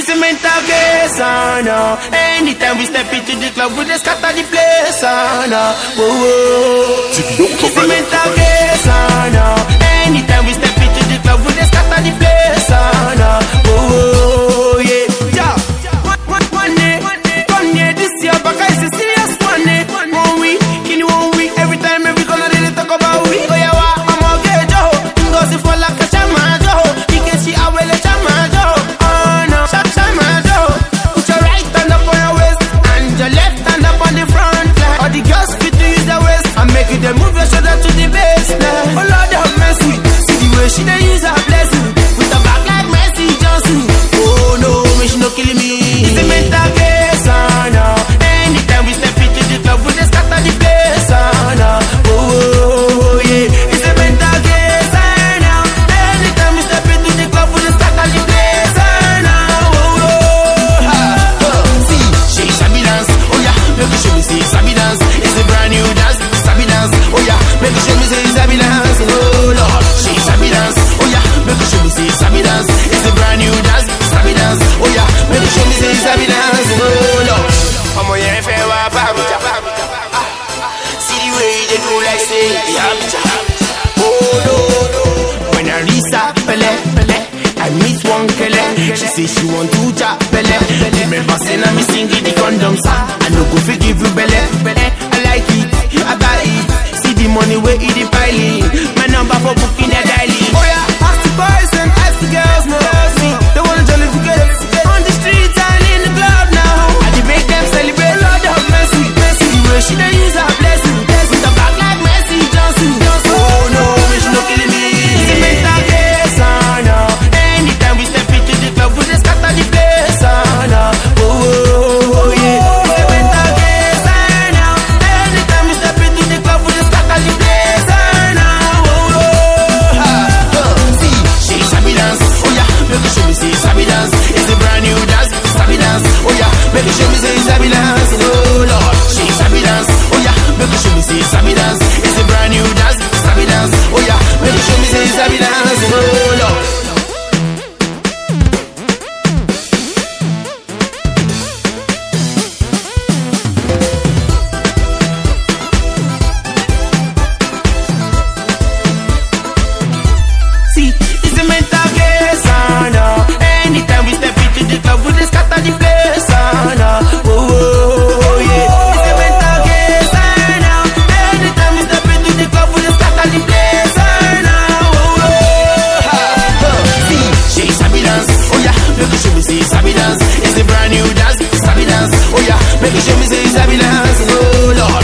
It's a mental case, no. Anytime we step into the club, we just scatter the place, no. It's a mental case, no. Anytime we step into the club, we just scatter the place, no. Yeah. One year, this year, back is a serious one day. 1 week, in 1 week, every time, every color they talk about we. Oh yeah, I'm okay, Joe. Goes for like a shaman, Joe. You can see how well a shaman, Joe. Oh no, shaman, Joe. Put your right hand up on your waist and your left hand up on the front. All the girls fit to use their waist and make you them move your shoulder to the base. Oh Lord, have mercy. See the way she they use her blessing with a back like Messi Johnson. Oh no, me she no killing me. It's a mental case, no. Anytime we step into the club, we just scatter the place, no. Oh yeah, it's a mental case, no. Anytime we step into the club, we just scatter the place, no. See, she sabi dance, oh yeah, make you show me say sabi dance. It's a brand new dance, sabi dance, oh yeah, make you show me say sabi dance, oh Lord. She sabi dance, oh yeah, make you show me say sabi dance. It's a brand new dance, sabi dance, oh yeah, make you show me say sabi dance, oh Lord. I'm on your FM, see the way they do like say, oh no. When I reach that pele, I meet one kele. She say she want to chat pele. Remember saying I'm singing the condom song. I no go forgive you belle. I like it, I buy it. See the money where it the piling. My number for booking the dialing. Oh yeah, ask the boys and ask the girls now. See, they wanna jolly together on the streets and in the club now. I dey make them celebrate. Lord have mercy, mercy. The way she dey use her blessing with a back like Messi Johnson. Oh no, me she no killing me. It's a mental case, no. Anytime we step into the club, we just scatter the place, no. Oh yeah, it's a mental case, no. Anytime we step into the club, we just scatter the place, no. See, she sabi dance, oh yeah, make you show me say sabi dance. It's a brand new dance, sabi dance, oh yeah, make you show me say sabi dance, oh Lord. She sabi dance, oh yeah, make you show me say sabi dance. It's a brand new dance, sabi dance, oh yeah, make you show me say sabi dance, oh Lord. See, it's a mental case, no. Anytime we step into the club, we just scatter the place, no. Oh yeah, it's a mental case, no. Anytime we step into the club, we just scatter the place, no. See, she sabi dance, oh yeah, make you show me say sabi dance. It's a brand new dance, sabi dance, oh yeah, make you show me say sabi dance, oh Lord.